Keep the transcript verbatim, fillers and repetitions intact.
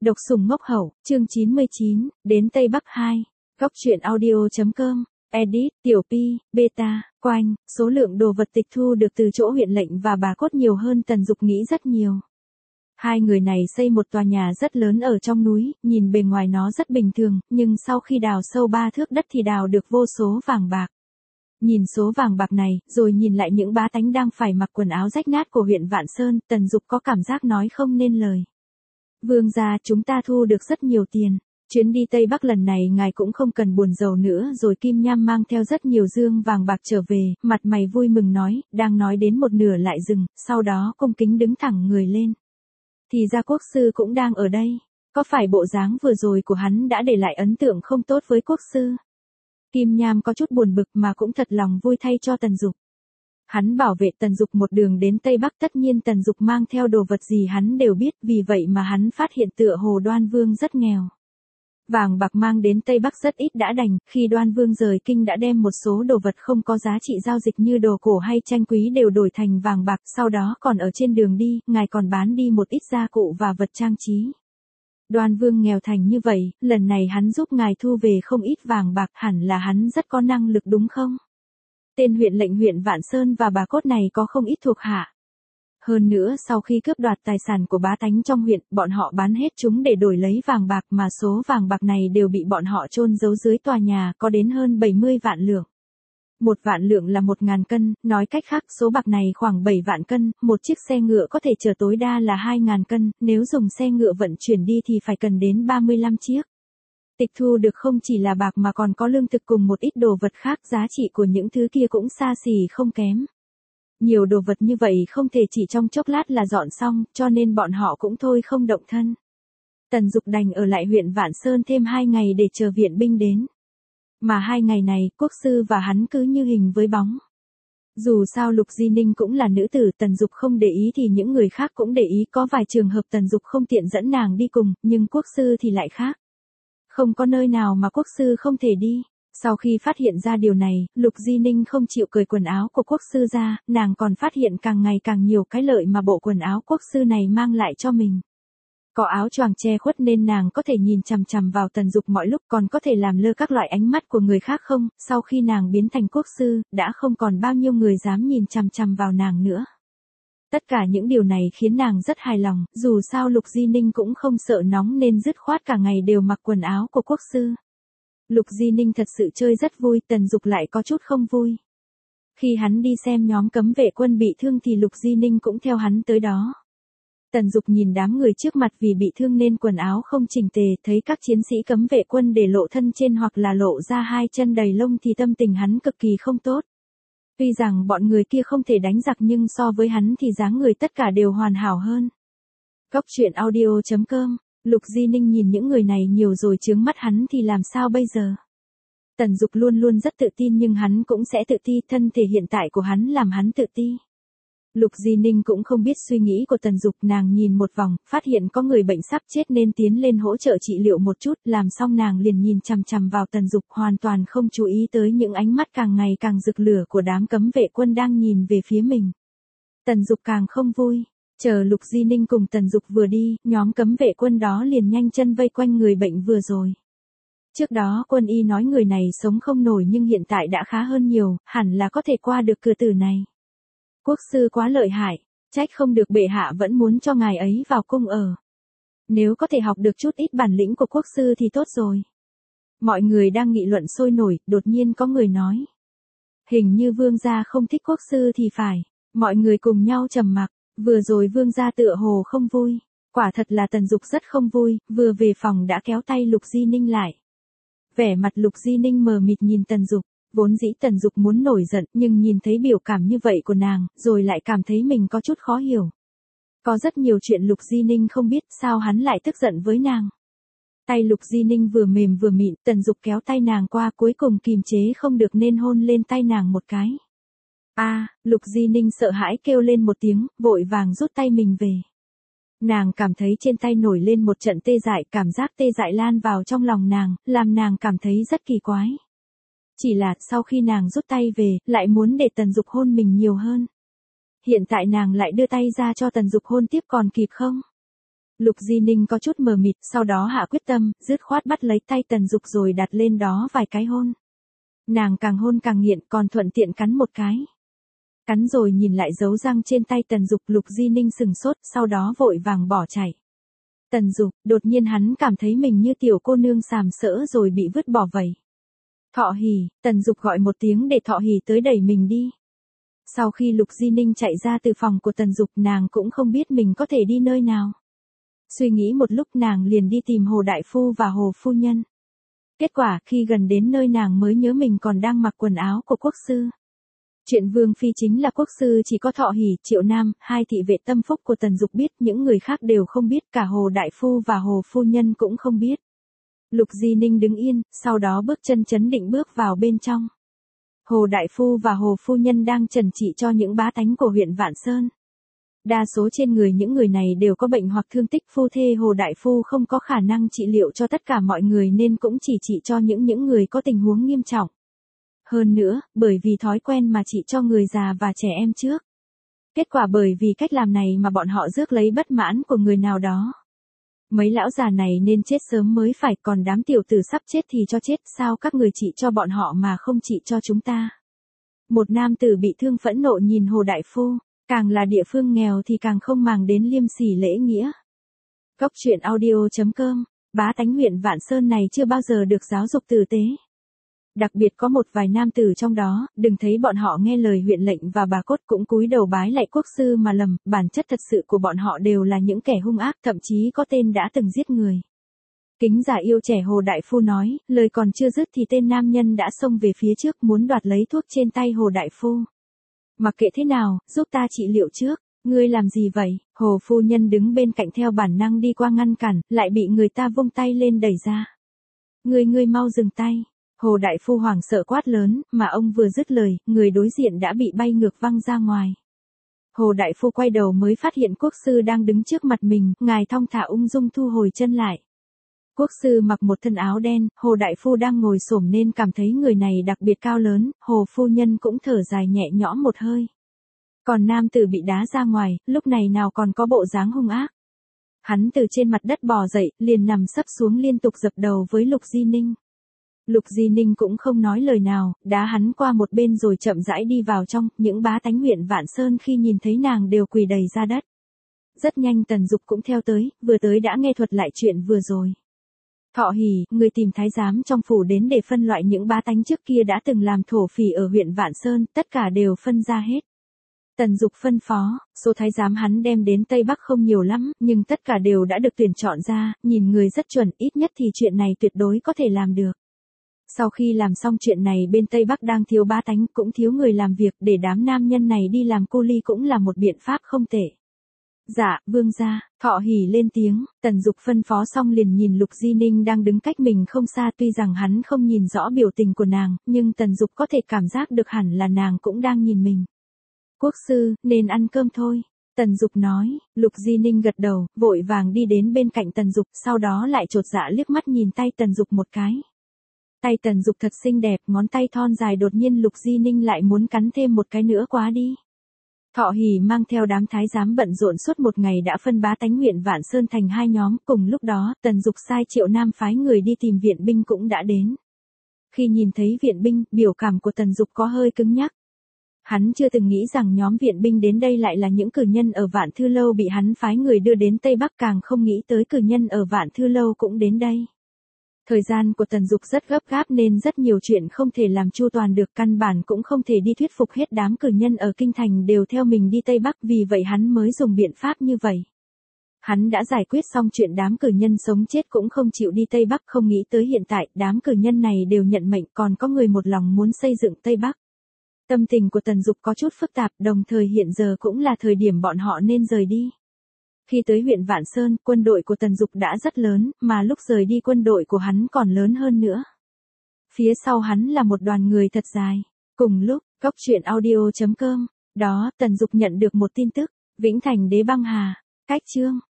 Độc sủng ngốc hậu, chương chín mươi chín, đến Tây Bắc hai. Góc truyện audio.com, edit, tiểu pi, beta, quanh, số lượng đồ vật tịch thu được từ chỗ huyện lệnh và bà cốt nhiều hơn Tần Dục nghĩ rất nhiều. Hai người này xây một tòa nhà rất lớn ở trong núi, nhìn bề ngoài nó rất bình thường, nhưng sau khi đào sâu ba thước đất thì đào được vô số vàng bạc. Nhìn số vàng bạc này, rồi nhìn lại những bá tánh đang phải mặc quần áo rách nát của huyện Vạn Sơn, Tần Dục có cảm giác nói không nên lời. Vương gia, chúng ta thu được rất nhiều tiền. Chuyến đi Tây Bắc lần này ngài cũng không cần buồn rầu nữa. Rồi Kim Nham mang theo rất nhiều dương vàng bạc trở về, mặt mày vui mừng nói, đang nói đến một nửa lại dừng, sau đó cung kính đứng thẳng người lên. Thì ra quốc sư cũng đang ở đây. Có phải bộ dáng vừa rồi của hắn đã để lại ấn tượng không tốt với quốc sư? Kim Nham có chút buồn bực mà cũng thật lòng vui thay cho Tần Dục. Hắn bảo vệ Tần Dục một đường đến Tây Bắc, tất nhiên Tần Dục mang theo đồ vật gì hắn đều biết, vì vậy mà hắn phát hiện tựa hồ Đoan Vương rất nghèo. Vàng bạc mang đến Tây Bắc rất ít đã đành, khi Đoan Vương rời kinh đã đem một số đồ vật không có giá trị giao dịch như đồ cổ hay tranh quý đều đổi thành vàng bạc, sau đó còn ở trên đường đi, ngài còn bán đi một ít gia cụ và vật trang trí. Đoan Vương nghèo thành như vậy, lần này hắn giúp ngài thu về không ít vàng bạc, hẳn là hắn rất có năng lực đúng không? Tên huyện lệnh huyện Vạn Sơn và bà cốt này có không ít thuộc hạ. Hơn nữa sau khi cướp đoạt tài sản của bá tánh trong huyện, bọn họ bán hết chúng để đổi lấy vàng bạc, mà số vàng bạc này đều bị bọn họ chôn giấu dưới tòa nhà, có đến hơn bảy mươi vạn lượng. Một vạn lượng là một ngàn cân, nói cách khác số bạc này khoảng bảy vạn cân, một chiếc xe ngựa có thể chở tối đa là hai ngàn cân, nếu dùng xe ngựa vận chuyển đi thì phải cần đến ba mươi lăm chiếc. Tịch thu được không chỉ là bạc mà còn có lương thực cùng một ít đồ vật khác, giá trị của những thứ kia cũng xa xỉ không kém. Nhiều đồ vật như vậy không thể chỉ trong chốc lát là dọn xong, cho nên bọn họ cũng thôi không động thân. Tần Dục đành ở lại huyện Vạn Sơn thêm hai ngày để chờ viện binh đến. Mà hai ngày này, quốc sư và hắn cứ như hình với bóng. Dù sao Lục Di Ninh cũng là nữ tử, Tần Dục không để ý thì những người khác cũng để ý, có vài trường hợp Tần Dục không tiện dẫn nàng đi cùng, nhưng quốc sư thì lại khác. Không có nơi nào mà quốc sư không thể đi. Sau khi phát hiện ra điều này, Lục Di Ninh không chịu cởi quần áo của quốc sư ra, nàng còn phát hiện càng ngày càng nhiều cái lợi mà bộ quần áo quốc sư này mang lại cho mình. Có áo choàng che khuất nên nàng có thể nhìn chằm chằm vào Tần Dục mọi lúc, còn có thể làm lơ các loại ánh mắt của người khác không, sau khi nàng biến thành quốc sư, đã không còn bao nhiêu người dám nhìn chằm chằm vào nàng nữa. Tất cả những điều này khiến nàng rất hài lòng, dù sao Lục Di Ninh cũng không sợ nóng nên dứt khoát cả ngày đều mặc quần áo của quốc sư. Lục Di Ninh thật sự chơi rất vui, Tần Dục lại có chút không vui. Khi hắn đi xem nhóm cấm vệ quân bị thương thì Lục Di Ninh cũng theo hắn tới đó. Tần Dục nhìn đám người trước mặt vì bị thương nên quần áo không chỉnh tề, thấy các chiến sĩ cấm vệ quân để lộ thân trên hoặc là lộ ra hai chân đầy lông thì tâm tình hắn cực kỳ không tốt. Tuy rằng bọn người kia không thể đánh giặc nhưng so với hắn thì dáng người tất cả đều hoàn hảo hơn. Góc truyện audio.com. Lục Di Ninh nhìn những người này nhiều rồi chướng mắt hắn thì làm sao bây giờ? Tần Dục luôn luôn rất tự tin nhưng hắn cũng sẽ tự ti, thân thể hiện tại của hắn làm hắn tự ti. Lục Di Ninh cũng không biết suy nghĩ của Tần Dục, nàng nhìn một vòng, phát hiện có người bệnh sắp chết nên tiến lên hỗ trợ trị liệu một chút, làm xong nàng liền nhìn chằm chằm vào Tần Dục, hoàn toàn không chú ý tới những ánh mắt càng ngày càng rực lửa của đám cấm vệ quân đang nhìn về phía mình. Tần Dục càng không vui. Chờ Lục Di Ninh cùng Tần Dục vừa đi, nhóm cấm vệ quân đó liền nhanh chân vây quanh người bệnh vừa rồi. Trước đó quân y nói người này sống không nổi nhưng hiện tại đã khá hơn nhiều, hẳn là có thể qua được cửa tử này. Quốc sư quá lợi hại, trách không được bệ hạ vẫn muốn cho ngài ấy vào cung ở. Nếu có thể học được chút ít bản lĩnh của quốc sư thì tốt rồi. Mọi người đang nghị luận sôi nổi, đột nhiên có người nói. Hình như vương gia không thích quốc sư thì phải. Mọi người cùng nhau trầm mặc. Vừa rồi vương gia tựa hồ không vui. Quả thật là Tần Dục rất không vui, vừa về phòng đã kéo tay Lục Di Ninh lại. Vẻ mặt Lục Di Ninh mờ mịt nhìn Tần Dục, vốn dĩ Tần Dục muốn nổi giận nhưng nhìn thấy biểu cảm như vậy của nàng, rồi lại cảm thấy mình có chút khó hiểu. Có rất nhiều chuyện Lục Di Ninh không biết sao hắn lại tức giận với nàng. Tay Lục Di Ninh vừa mềm vừa mịn, Tần Dục kéo tay nàng qua cuối cùng kìm chế không được nên hôn lên tay nàng một cái. A, à, Lục Di Ninh sợ hãi kêu lên một tiếng, vội vàng rút tay mình về. Nàng cảm thấy trên tay nổi lên một trận tê dại, cảm giác tê dại lan vào trong lòng nàng, làm nàng cảm thấy rất kỳ quái. Chỉ là sau khi nàng rút tay về, lại muốn để Tần Dục hôn mình nhiều hơn. Hiện tại nàng lại đưa tay ra cho Tần Dục hôn tiếp còn kịp không? Lục Di Ninh có chút mờ mịt, sau đó hạ quyết tâm, dứt khoát bắt lấy tay Tần Dục rồi đặt lên đó vài cái hôn. Nàng càng hôn càng nghiện, còn thuận tiện cắn một cái. Cắn rồi nhìn lại dấu răng trên tay Tần Dục, Lục Di Ninh sừng sốt, sau đó vội vàng bỏ chạy. Tần Dục, đột nhiên hắn cảm thấy mình như tiểu cô nương sàm sỡ rồi bị vứt bỏ vậy. Thọ Hỉ, Tần Dục gọi một tiếng để Thọ Hỉ tới đẩy mình đi. Sau khi Lục Di Ninh chạy ra từ phòng của Tần Dục, nàng cũng không biết mình có thể đi nơi nào. Suy nghĩ một lúc nàng liền đi tìm Hồ Đại Phu và Hồ Phu Nhân. Kết quả khi gần đến nơi nàng mới nhớ mình còn đang mặc quần áo của quốc sư. Chuyện Vương Phi chính là quốc sư chỉ có Thọ Hỉ, Triệu Nam, hai thị vệ tâm phúc của Tần Dục biết, những người khác đều không biết, cả Hồ Đại Phu và Hồ Phu Nhân cũng không biết. Lục Di Ninh đứng yên, sau đó bước chân chấn định bước vào bên trong. Hồ Đại Phu và Hồ Phu Nhân đang trần trị cho những bá tánh của huyện Vạn Sơn. Đa số trên người những người này đều có bệnh hoặc thương tích, phu thê Hồ Đại Phu không có khả năng trị liệu cho tất cả mọi người nên cũng chỉ trị cho những những người có tình huống nghiêm trọng. Hơn nữa, bởi vì thói quen mà trị cho người già và trẻ em trước. Kết quả bởi vì cách làm này mà bọn họ rước lấy bất mãn của người nào đó. Mấy lão già này nên chết sớm mới phải, còn đám tiểu tử sắp chết thì cho chết, sao các người trị cho bọn họ mà không trị cho chúng ta. Một nam tử bị thương phẫn nộ nhìn Hồ Đại Phu, càng là địa phương nghèo thì càng không màng đến liêm sỉ lễ nghĩa. Cốc truyện audio chấm com, bá tánh huyện Vạn Sơn này chưa bao giờ được giáo dục tử tế. Đặc biệt có một vài nam tử trong đó, đừng thấy bọn họ nghe lời huyện lệnh và bà cốt cũng cúi đầu bái lạy quốc sư mà lầm, bản chất thật sự của bọn họ đều là những kẻ hung ác, thậm chí có tên đã từng giết người. Kính giả yêu trẻ Hồ Đại Phu nói, lời còn chưa dứt thì tên nam nhân đã xông về phía trước muốn đoạt lấy thuốc trên tay Hồ Đại Phu. Mặc kệ thế nào, giúp ta trị liệu trước, ngươi làm gì vậy? Hồ Phu Nhân đứng bên cạnh theo bản năng đi qua ngăn cản, lại bị người ta vung tay lên đẩy ra. Ngươi ngươi mau dừng tay. Hồ Đại Phu hoảng sợ quát lớn, mà ông vừa dứt lời, người đối diện đã bị bay ngược văng ra ngoài. Hồ Đại Phu quay đầu mới phát hiện quốc sư đang đứng trước mặt mình, ngài thong thả ung dung thu hồi chân lại. Quốc sư mặc một thân áo đen, Hồ Đại Phu đang ngồi xổm nên cảm thấy người này đặc biệt cao lớn, Hồ Phu Nhân cũng thở dài nhẹ nhõm một hơi. Còn nam tử bị đá ra ngoài, lúc này nào còn có bộ dáng hung ác. Hắn từ trên mặt đất bò dậy, liền nằm sấp xuống liên tục dập đầu với Lục Di Ninh. Lục Di Ninh cũng không nói lời nào, đá hắn qua một bên rồi chậm rãi đi vào trong, những bá tánh huyện Vạn Sơn khi nhìn thấy nàng đều quỳ đầy ra đất. Rất nhanh Tần Dục cũng theo tới, vừa tới đã nghe thuật lại chuyện vừa rồi. Thọ Hỉ, người tìm thái giám trong phủ đến để phân loại những bá tánh trước kia đã từng làm thổ phỉ ở huyện Vạn Sơn, tất cả đều phân ra hết. Tần Dục phân phó, số thái giám hắn đem đến Tây Bắc không nhiều lắm, nhưng tất cả đều đã được tuyển chọn ra, nhìn người rất chuẩn, ít nhất thì chuyện này tuyệt đối có thể làm được. Sau khi làm xong chuyện này bên Tây Bắc đang thiếu bá tánh, cũng thiếu người làm việc, để đám nam nhân này đi làm cu li cũng là một biện pháp không tệ. Dạ, vương gia. Thọ Hỉ lên tiếng, Tần Dục phân phó xong liền nhìn Lục Di Ninh đang đứng cách mình không xa, tuy rằng hắn không nhìn rõ biểu tình của nàng, nhưng Tần Dục có thể cảm giác được hẳn là nàng cũng đang nhìn mình. Quốc sư, nên ăn cơm thôi. Tần Dục nói, Lục Di Ninh gật đầu, vội vàng đi đến bên cạnh Tần Dục, sau đó lại chột dạ liếc mắt nhìn tay Tần Dục một cái. Tay Tần Dục thật xinh đẹp, ngón tay thon dài, đột nhiên Lục Di Ninh lại muốn cắn thêm một cái nữa quá đi. Thọ Hỉ mang theo đám thái giám bận rộn suốt một ngày đã phân bá tánh huyện Vạn Sơn thành hai nhóm, cùng lúc đó, Tần Dục sai Triệu Nam phái người đi tìm viện binh cũng đã đến. Khi nhìn thấy viện binh, biểu cảm của Tần Dục có hơi cứng nhắc. Hắn chưa từng nghĩ rằng nhóm viện binh đến đây lại là những cử nhân ở Vạn Thư Lâu bị hắn phái người đưa đến Tây Bắc, càng không nghĩ tới cử nhân ở Vạn Thư Lâu cũng đến đây. Thời gian của Tần Dục rất gấp gáp nên rất nhiều chuyện không thể làm chu toàn được, căn bản cũng không thể đi thuyết phục hết đám cử nhân ở Kinh Thành đều theo mình đi Tây Bắc, vì vậy hắn mới dùng biện pháp như vậy. Hắn đã giải quyết xong chuyện đám cử nhân sống chết cũng không chịu đi Tây Bắc, không nghĩ tới hiện tại đám cử nhân này đều nhận mệnh, còn có người một lòng muốn xây dựng Tây Bắc. Tâm tình của Tần Dục có chút phức tạp, đồng thời hiện giờ cũng là thời điểm bọn họ nên rời đi. Khi tới huyện Vạn Sơn, quân đội của Tần Dục đã rất lớn, mà lúc rời đi quân đội của hắn còn lớn hơn nữa. Phía sau hắn là một đoàn người thật dài. Cùng lúc, cốc truyện audio chấm com, đó, Tần Dục nhận được một tin tức, Vĩnh Thành đế băng hà, cách chương.